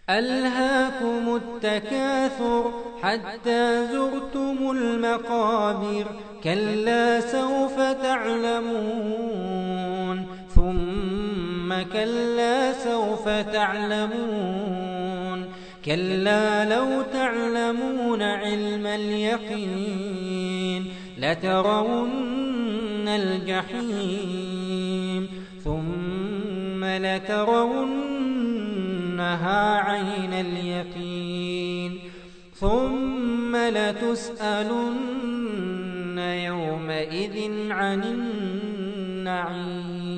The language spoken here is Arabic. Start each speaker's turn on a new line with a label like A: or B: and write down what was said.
A: ألهاكم التكاثر حتى زرتم المقابر كلا سوف تعلمون ثم كلا سوف تعلمون كلا لو تعلمون علم اليقين لترون الجحيم ثم لترونها عين اليقين ثم لتسألن يومئذ عن النعيم.